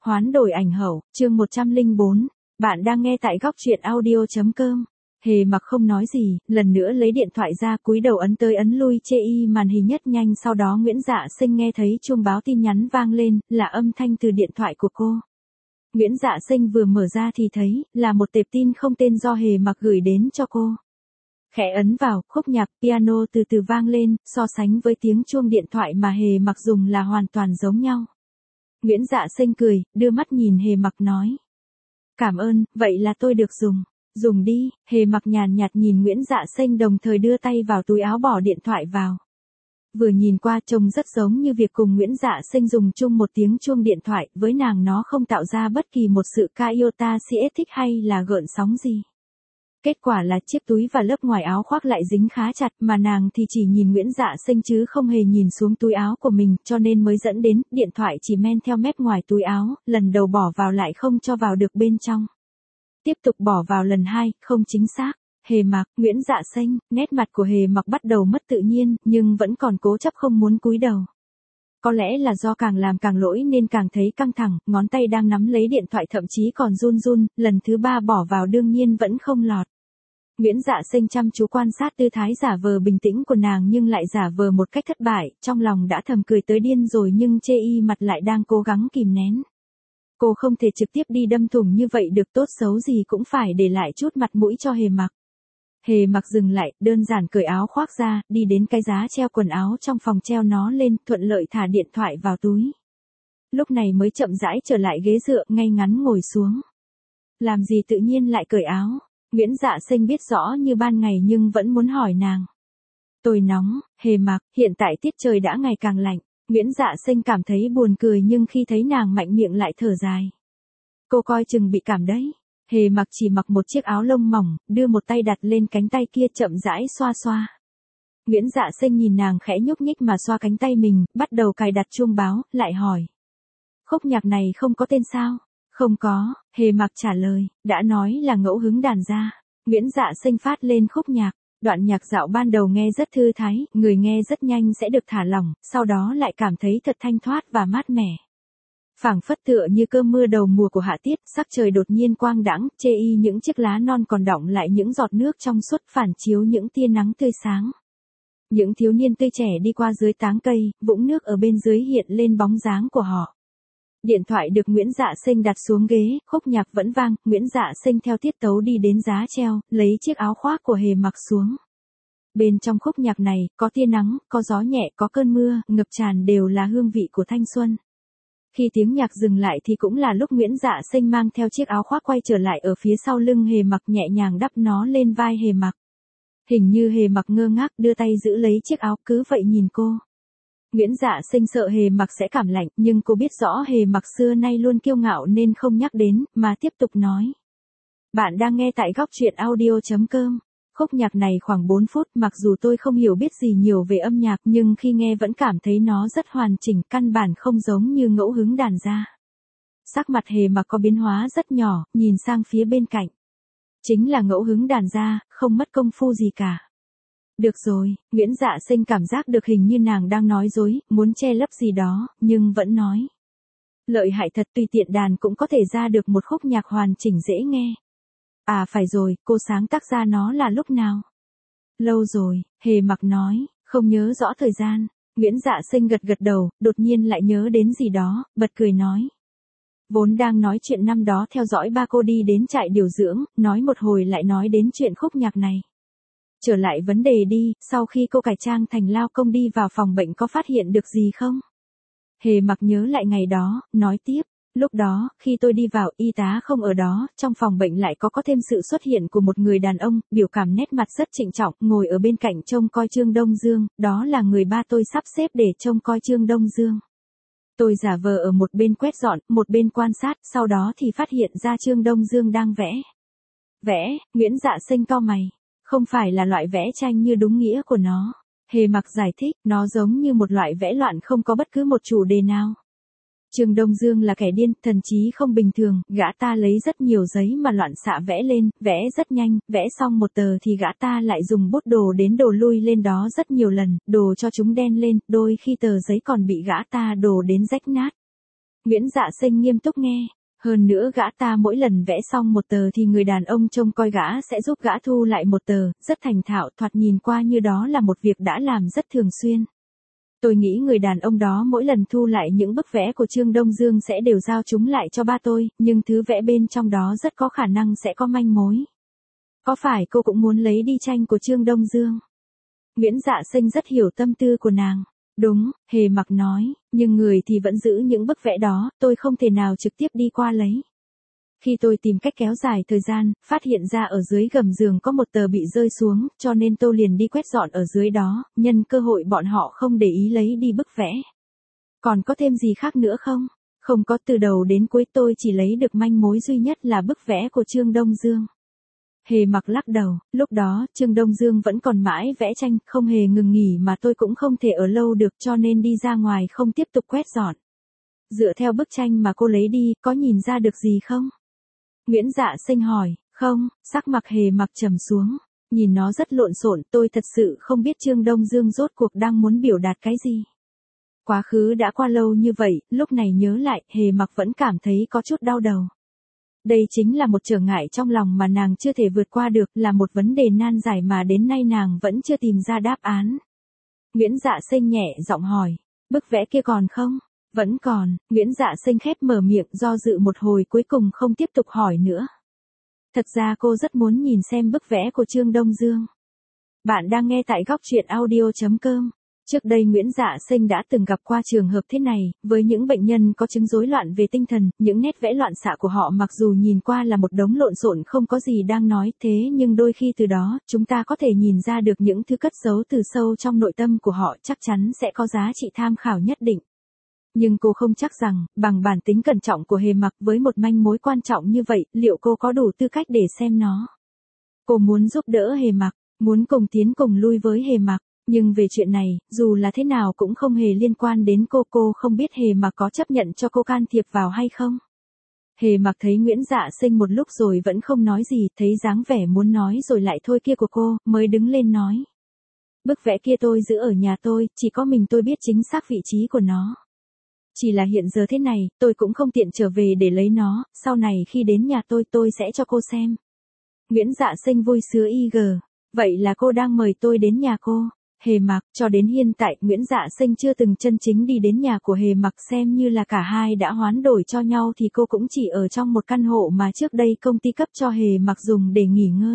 Hoán đổi ảnh hậu, chương 104. Bạn đang nghe tại góc truyện audio.com. Hề Mặc không nói gì, lần nữa lấy điện thoại ra cúi đầu ấn tới ấn lui chê y màn hình nhất nhanh, sau đó Nguyễn Dạ Sinh nghe thấy chuông báo tin nhắn vang lên, là âm thanh từ điện thoại của cô. Nguyễn Dạ Sinh vừa mở ra thì thấy, là một tệp tin không tên do Hề Mặc gửi đến cho cô. Khẽ ấn vào, khúc nhạc piano từ từ vang lên, so sánh với tiếng chuông điện thoại mà Hề Mặc dùng là hoàn toàn giống nhau. Nguyễn Dạ Sinh cười, đưa mắt nhìn Hề Mặc nói. Cảm ơn, vậy là tôi được dùng. Dùng đi, Hề Mặc nhàn nhạt nhìn Nguyễn Dạ Sinh đồng thời đưa tay vào túi áo bỏ điện thoại vào. Vừa nhìn qua trông rất giống như việc cùng Nguyễn Dạ Sinh dùng chung một tiếng chuông điện thoại, với nàng nó không tạo ra bất kỳ một sự iota siết thích hay là gợn sóng gì. Kết quả là chiếc túi và lớp ngoài áo khoác lại dính khá chặt, mà nàng thì chỉ nhìn Nguyễn Dạ Sinh chứ không hề nhìn xuống túi áo của mình, cho nên mới dẫn đến, điện thoại chỉ men theo mép ngoài túi áo, lần đầu bỏ vào lại không cho vào được bên trong. Tiếp tục bỏ vào lần hai, không chính xác. Hề Mặc, Nguyễn Dạ Sinh, nét mặt của Hề Mặc bắt đầu mất tự nhiên, nhưng vẫn còn cố chấp không muốn cúi đầu. Có lẽ là do càng làm càng lỗi nên càng thấy căng thẳng, ngón tay đang nắm lấy điện thoại thậm chí còn run run, lần thứ ba bỏ vào đương nhiên vẫn không lọt. Nguyễn Dạ Sinh chăm chú quan sát tư thái giả vờ bình tĩnh của nàng nhưng lại giả vờ một cách thất bại, trong lòng đã thầm cười tới điên rồi nhưng chê y mặt lại đang cố gắng kìm nén. Cô không thể trực tiếp đi đâm thủng như vậy được, tốt xấu gì cũng phải để lại chút mặt mũi cho Hề Mặc. Hề Mặc dừng lại, đơn giản cởi áo khoác ra, đi đến cái giá treo quần áo trong phòng treo nó lên, thuận lợi thả điện thoại vào túi. Lúc này mới chậm rãi trở lại ghế dựa, ngay ngắn ngồi xuống. Làm gì tự nhiên lại cởi áo? Nguyễn Dạ Sinh biết rõ như ban ngày nhưng vẫn muốn hỏi nàng. Tôi nóng, Hề Mặc, hiện tại tiết trời đã ngày càng lạnh. Nguyễn Dạ Sinh cảm thấy buồn cười nhưng khi thấy nàng mạnh miệng lại thở dài. Cô coi chừng bị cảm đấy. Hề Mặc chỉ mặc một chiếc áo lông mỏng, đưa một tay đặt lên cánh tay kia chậm rãi xoa xoa. Nguyễn Dạ Sinh nhìn nàng khẽ nhúc nhích mà xoa cánh tay mình, bắt đầu cài đặt chuông báo, lại hỏi. Khúc nhạc này không có tên sao? Không có, Hề Mặc trả lời, đã nói là ngẫu hứng đàn ra. Nguyễn Dạ Sinh phát lên khúc nhạc. Đoạn nhạc dạo ban đầu nghe rất thư thái, người nghe rất nhanh sẽ được thả lỏng, sau đó lại cảm thấy thật thanh thoát và mát mẻ. Phảng phất tựa như cơn mưa đầu mùa của hạ tiết, sắc trời đột nhiên quang đãng, chê y những chiếc lá non còn đọng lại những giọt nước trong suốt phản chiếu những tia nắng tươi sáng. Những thiếu niên tươi trẻ đi qua dưới táng cây, vũng nước ở bên dưới hiện lên bóng dáng của họ. Điện thoại được Nguyễn Dạ Sinh đặt xuống ghế, khúc nhạc vẫn vang, Nguyễn Dạ Sinh theo tiết tấu đi đến giá treo, lấy chiếc áo khoác của Hề Mặc xuống. Bên trong khúc nhạc này, có tia nắng, có gió nhẹ, có cơn mưa, ngập tràn đều là hương vị của thanh xuân. Khi tiếng nhạc dừng lại thì cũng là lúc Nguyễn Dạ Sinh mang theo chiếc áo khoác quay trở lại ở phía sau lưng Hề Mặc, nhẹ nhàng đắp nó lên vai Hề Mặc. Hình như Hề Mặc ngơ ngác đưa tay giữ lấy chiếc áo, cứ vậy nhìn cô. Nguyễn Dạ Sinh sợ Hề Mặc sẽ cảm lạnh, nhưng cô biết rõ Hề Mặc xưa nay luôn kiêu ngạo nên không nhắc đến, mà tiếp tục nói. Bạn đang nghe tại góc truyện audio.com. Khúc nhạc này khoảng 4 phút, mặc dù tôi không hiểu biết gì nhiều về âm nhạc nhưng khi nghe vẫn cảm thấy nó rất hoàn chỉnh, căn bản không giống như ngẫu hứng đàn ra. Sắc mặt Hề Mặc có biến hóa rất nhỏ, nhìn sang phía bên cạnh. Chính là ngẫu hứng đàn ra, không mất công phu gì cả. Được rồi, Nguyễn Dạ Sinh cảm giác được hình như nàng đang nói dối, muốn che lấp gì đó, nhưng vẫn nói. Lợi hại thật, tùy tiện đàn cũng có thể ra được một khúc nhạc hoàn chỉnh dễ nghe. À phải rồi, cô sáng tác ra nó là lúc nào? Lâu rồi, Hề Mặc nói, không nhớ rõ thời gian. Nguyễn Dạ Sinh gật gật đầu, đột nhiên lại nhớ đến gì đó, bật cười nói. Vốn đang nói chuyện năm đó theo dõi ba cô đi đến trại điều dưỡng, nói một hồi lại nói đến chuyện khúc nhạc này. Trở lại vấn đề đi, sau khi cô cải trang thành lao công đi vào phòng bệnh có phát hiện được gì không? Hề Mặc nhớ lại ngày đó, nói tiếp. Lúc đó, khi tôi đi vào, y tá không ở đó, trong phòng bệnh lại có thêm sự xuất hiện của một người đàn ông, biểu cảm nét mặt rất trịnh trọng, ngồi ở bên cạnh trông coi Trương Đông Dương, đó là người ba tôi sắp xếp để trông coi Trương Đông Dương. Tôi giả vờ ở một bên quét dọn, một bên quan sát, sau đó thì phát hiện ra Trương Đông Dương đang vẽ. Vẽ, Nguyễn Dạ Sinh cau mày. Không phải là loại vẽ tranh như đúng nghĩa của nó. Hề Mặc giải thích, nó giống như một loại vẽ loạn không có bất cứ một chủ đề nào. Trương Đông Dương là kẻ điên, thần trí không bình thường, gã ta lấy rất nhiều giấy mà loạn xạ vẽ lên, vẽ rất nhanh, vẽ xong một tờ thì gã ta lại dùng bút đồ đến đồ lui lên đó rất nhiều lần, đồ cho chúng đen lên, đôi khi tờ giấy còn bị gã ta đồ đến rách nát. Nguyễn Dạ Sinh nghiêm túc nghe. Hơn nữa gã ta mỗi lần vẽ xong một tờ thì người đàn ông trông coi gã sẽ giúp gã thu lại một tờ, rất thành thạo, thoạt nhìn qua như đó là một việc đã làm rất thường xuyên. Tôi nghĩ người đàn ông đó mỗi lần thu lại những bức vẽ của Trương Đông Dương sẽ đều giao chúng lại cho ba tôi, nhưng thứ vẽ bên trong đó rất có khả năng sẽ có manh mối. Có phải cô cũng muốn lấy đi tranh của Trương Đông Dương? Nguyễn Dạ Sinh rất hiểu tâm tư của nàng. Đúng, Hề Mặc nói, nhưng người thì vẫn giữ những bức vẽ đó, tôi không thể nào trực tiếp đi qua lấy. Khi tôi tìm cách kéo dài thời gian, phát hiện ra ở dưới gầm giường có một tờ bị rơi xuống, cho nên tôi liền đi quét dọn ở dưới đó, nhân cơ hội bọn họ không để ý lấy đi bức vẽ. Còn có thêm gì khác nữa không? Không có, từ đầu đến cuối tôi chỉ lấy được manh mối duy nhất là bức vẽ của Trương Đông Dương. Hề Mặc lắc đầu, lúc đó Trương Đông Dương vẫn còn mãi vẽ tranh, không hề ngừng nghỉ mà tôi cũng không thể ở lâu được cho nên đi ra ngoài không tiếp tục quét dọn. Dựa theo bức tranh mà cô lấy đi, có nhìn ra được gì không? Nguyễn Dạ Sinh hỏi, không, sắc mặt Hề Mặc trầm xuống, nhìn nó rất lộn xộn, tôi thật sự không biết Trương Đông Dương rốt cuộc đang muốn biểu đạt cái gì. Quá khứ đã qua lâu như vậy, lúc này nhớ lại, Hề Mặc vẫn cảm thấy có chút đau đầu. Đây chính là một trở ngại trong lòng mà nàng chưa thể vượt qua được, là một vấn đề nan giải mà đến nay nàng vẫn chưa tìm ra đáp án. Nguyễn Dạ Sinh nhẹ giọng hỏi, bức vẽ kia còn không? Vẫn còn, Nguyễn Dạ Sinh khép mở miệng do dự một hồi cuối cùng không tiếp tục hỏi nữa. Thật ra cô rất muốn nhìn xem bức vẽ của Trương Đông Dương. Bạn đang nghe tại góc truyện audio.com. Trước đây Nguyễn Dạ Sinh đã từng gặp qua trường hợp thế này, với những bệnh nhân có chứng rối loạn về tinh thần, những nét vẽ loạn xạ của họ mặc dù nhìn qua là một đống lộn xộn không có gì đang nói, thế nhưng đôi khi từ đó, chúng ta có thể nhìn ra được những thứ cất giấu từ sâu trong nội tâm của họ chắc chắn sẽ có giá trị tham khảo nhất định. Nhưng cô không chắc rằng, bằng bản tính cẩn trọng của Hề Mặc với một manh mối quan trọng như vậy, liệu cô có đủ tư cách để xem nó. Cô muốn giúp đỡ Hề Mặc, muốn cùng tiến cùng lui với Hề Mặc. Nhưng về chuyện này, dù là thế nào cũng không hề liên quan đến cô không biết Hề Mặc có chấp nhận cho cô can thiệp vào hay không. Hề Mặc thấy Nguyễn Dạ Sinh một lúc rồi vẫn không nói gì, thấy dáng vẻ muốn nói rồi lại thôi kia của cô, mới đứng lên nói. Bức vẽ kia tôi giữ ở nhà tôi, chỉ có mình tôi biết chính xác vị trí của nó. Chỉ là hiện giờ thế này, tôi cũng không tiện trở về để lấy nó, sau này khi đến nhà tôi sẽ cho cô xem. Nguyễn Dạ Sinh vui sướng vậy là cô đang mời tôi đến nhà cô. Hề Mặc, cho đến hiện tại, Nguyễn Dạ Sinh chưa từng chân chính đi đến nhà của Hề Mặc, xem như là cả hai đã hoán đổi cho nhau thì cô cũng chỉ ở trong một căn hộ mà trước đây công ty cấp cho Hề Mặc dùng để nghỉ ngơi.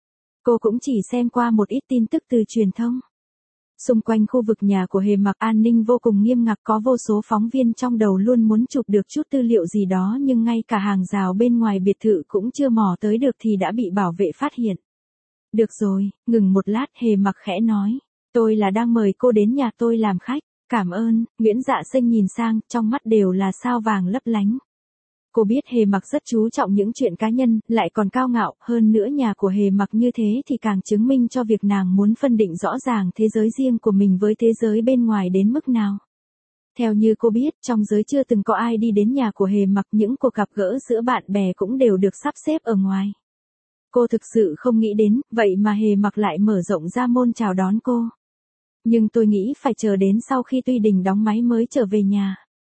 Cô cũng chỉ xem qua một ít tin tức từ truyền thông. Xung quanh khu vực nhà của Hề Mặc an ninh vô cùng nghiêm ngặt, có vô số phóng viên trong đầu luôn muốn chụp được chút tư liệu gì đó nhưng ngay cả hàng rào bên ngoài biệt thự cũng chưa mò tới được thì đã bị bảo vệ phát hiện. Được rồi, ngừng một lát Hề Mặc khẽ nói. Tôi là đang mời cô đến nhà tôi làm khách. Cảm ơn, Nguyễn Dạ Sinh nhìn sang, trong mắt đều là sao vàng lấp lánh. Cô biết Hề Mặc rất chú trọng những chuyện cá nhân, lại còn cao ngạo, hơn nữa nhà của Hề Mặc như thế thì càng chứng minh cho việc nàng muốn phân định rõ ràng thế giới riêng của mình với thế giới bên ngoài đến mức nào. Theo như cô biết, trong giới chưa từng có ai đi đến nhà của Hề Mặc, những cuộc gặp gỡ giữa bạn bè cũng đều được sắp xếp ở ngoài. Cô thực sự không nghĩ đến, vậy mà Hề Mặc lại mở rộng ra môn chào đón cô. Nhưng tôi nghĩ phải chờ đến sau khi Tuy Đình đóng máy mới trở về nhà.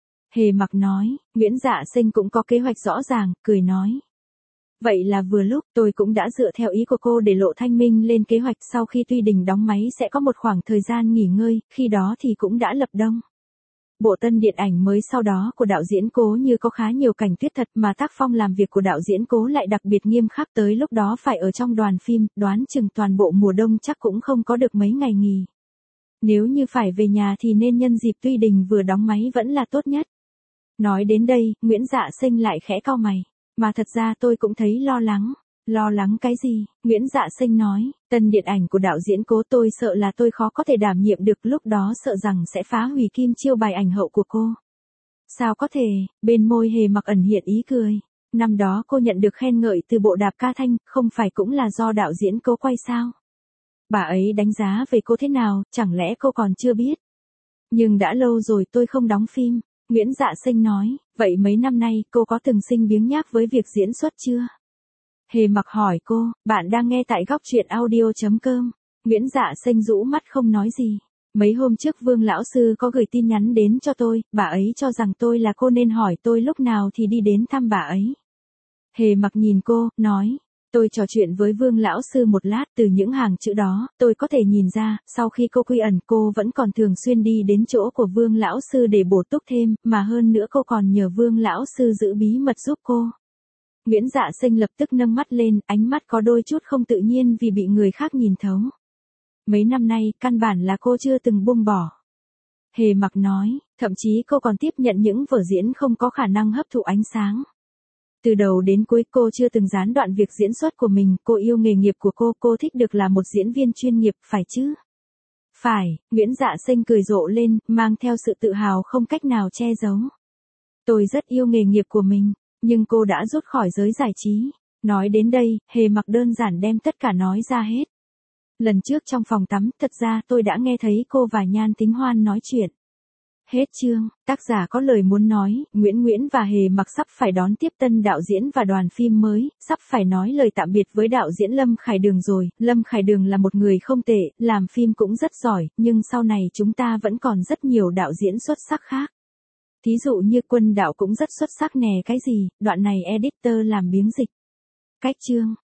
Hề Mặc nói, Nguyễn Dạ Sinh cũng có kế hoạch rõ ràng, cười nói. Vậy là vừa lúc, tôi cũng đã dựa theo ý của cô để Lộ Thanh Minh lên kế hoạch, sau khi Tuy Đình đóng máy sẽ có một khoảng thời gian nghỉ ngơi, khi đó thì cũng đã lập đông. Bộ tân điện ảnh mới sau đó của đạo diễn Cố Như có khá nhiều cảnh tuyết thật mà tác phong làm việc của đạo diễn Cố lại đặc biệt nghiêm khắc, tới lúc đó phải ở trong đoàn phim, đoán chừng toàn bộ mùa đông chắc cũng không có được mấy ngày nghỉ. Nếu như phải về nhà thì nên nhân dịp Tuy Đình vừa đóng máy vẫn là tốt nhất. Nói đến đây, Nguyễn Dạ Sinh lại khẽ cau mày. Mà thật ra tôi cũng thấy lo lắng. Lo lắng cái gì? Nguyễn Dạ Sinh nói, tân điện ảnh của đạo diễn Cố tôi sợ là tôi khó có thể đảm nhiệm được, lúc đó sợ rằng sẽ phá hủy kim chiêu bài ảnh hậu của cô. Sao có thể? Bên môi Hề Mặc ẩn hiện ý cười. Năm đó cô nhận được khen ngợi từ bộ đạp ca thanh, không phải cũng là do đạo diễn Cố quay sao? Bà ấy đánh giá về cô thế nào, chẳng lẽ cô còn chưa biết? Nhưng đã lâu rồi tôi không đóng phim. Nguyễn Dạ Sinh nói, vậy mấy năm nay cô có từng sinh biếng nhác với việc diễn xuất chưa? Hề Mặc hỏi cô, bạn đang nghe tại góc truyện audio.com. Nguyễn Dạ Sinh rũ mắt không nói gì. Mấy hôm trước Vương lão sư có gửi tin nhắn đến cho tôi, bà ấy cho rằng tôi là cô nên hỏi tôi lúc nào thì đi đến thăm bà ấy. Hề Mặc nhìn cô, nói. Tôi trò chuyện với Vương lão sư một lát, từ những hàng chữ đó, tôi có thể nhìn ra, sau khi cô quy ẩn cô vẫn còn thường xuyên đi đến chỗ của Vương lão sư để bổ túc thêm, mà hơn nữa cô còn nhờ Vương lão sư giữ bí mật giúp cô. Nguyễn Dạ Sinh lập tức nâng mắt lên, ánh mắt có đôi chút không tự nhiên vì bị người khác nhìn thấu. Mấy năm nay, căn bản là cô chưa từng buông bỏ. Hề Mặc nói, thậm chí cô còn tiếp nhận những vở diễn không có khả năng hấp thụ ánh sáng. Từ đầu đến cuối cô chưa từng gián đoạn việc diễn xuất của mình, cô yêu nghề nghiệp của cô thích được là một diễn viên chuyên nghiệp, phải chứ? Phải, Nguyễn Dạ Sinh cười rộ lên, mang theo sự tự hào không cách nào che giấu. Tôi rất yêu nghề nghiệp của mình, nhưng cô đã rút khỏi giới giải trí. Nói đến đây, Hề Mặc đơn giản đem tất cả nói ra hết. Lần trước trong phòng tắm, thật ra tôi đã nghe thấy cô và Nhan Tính Hoan nói chuyện. Hết chương, tác giả có lời muốn nói, Nguyễn và Hề Mặc sắp phải đón tiếp tân đạo diễn và đoàn phim mới, sắp phải nói lời tạm biệt với đạo diễn Lâm Khải Đường rồi. Lâm Khải Đường là một người không tệ, làm phim cũng rất giỏi, nhưng sau này chúng ta vẫn còn rất nhiều đạo diễn xuất sắc khác. Thí dụ như Quân Đạo cũng rất xuất sắc nè, cái gì, đoạn này editor làm biếng dịch. Cách chương.